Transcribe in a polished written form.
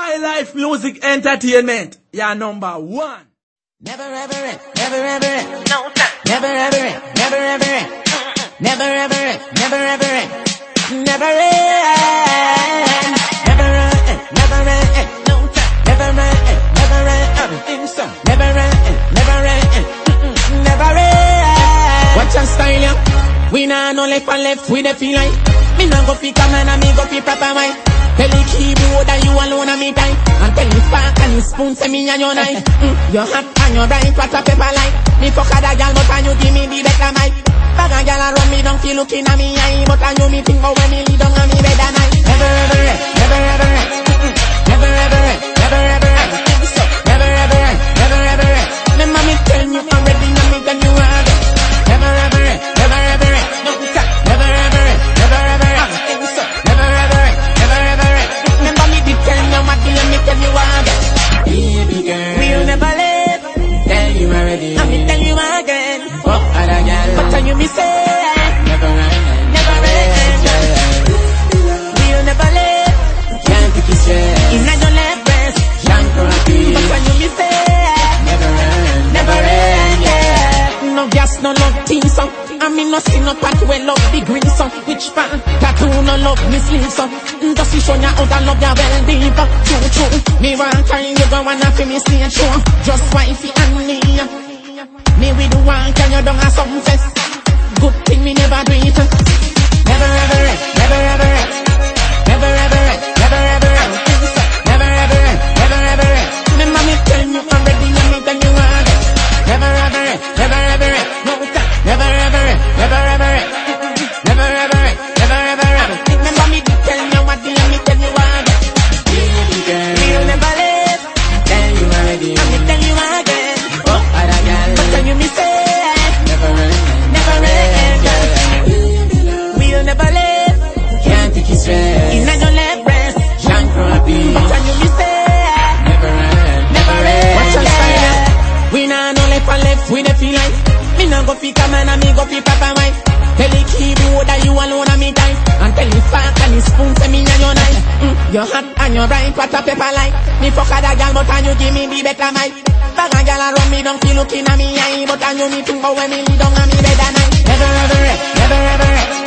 High Life Music Entertainment, your number one. Never ever end, never ever end, no time. Never ever end, never ever end, never ever end, never ever end, never end, never end, never end, no time. Never end, never end, everything so. Never end, never end, never end. Watch your style, yeah. We nah no left and left, we dey feel like. Me nah go fi come and me go fi proper mind. Tell the keyboard that you alone on me time. And tell the spark and the spoon say me and your knife. Your hat and your right, what a pepper like. Me fuck other gal, but and you give me the better mic. Bag a gal around me, don't feel looking at me eye. But and you me think about when me lead on me better night. Never ever end, never ever end. Never ever end, never ever end. Never ever end, never ever end. Remember me tell you already, and me tell you again. Never ever end, never ever end. No time. Never ever end, never ever end. Never ever end, never ever end. Remember me the tell you what me and me tell you again. Baby girl, we'll never live. Tell you already, and me tell you again. Fuck other girl, but tell you me say never end, never end. We'll never live. Can't take it straight. In your left breast, young happy. But tell you me say never end, never end. Yeah. No gas, no love team song. I mean no see no part where love the green song. Which part? Tattoo no love mislead song. Just to show ya out and love ya well deeper. True, true. Me want carry you go and have me stay true. Just wifey and me. Me with the one can you don't have some fest. Good thing me never do it. Never ever end, never ever end. Never ever end, never ever end. Never ever end, never ever end. Remember me tell you already and me tell you again. Never ever end, never ever end. No time. Never ever end, never ever end. Never ever end, never ever end. Remember me tell you what and me tell you again. Baby girl, we'll never live. Tell you already and me tell you again. Oh, other girl, but tell you me say never end, never end, girl. We'll never live. Can't take it straight. In your left breast, young happy. But tell you me say never end, never end. Watch your style. We nah no left and left, we dey feel like. Me nah go fi come and me go fi proper mind. Tell the keyboard that you alone on me time. And tell the spark and the spoon say me and your knife. Your hat and your right, what a pepper like. Me fuck other gal, but and you give me the better mic. Bag a gal around me, don't feel looking at me eye. But and you me think about when me lead on me better night. Never ever end, never ever end.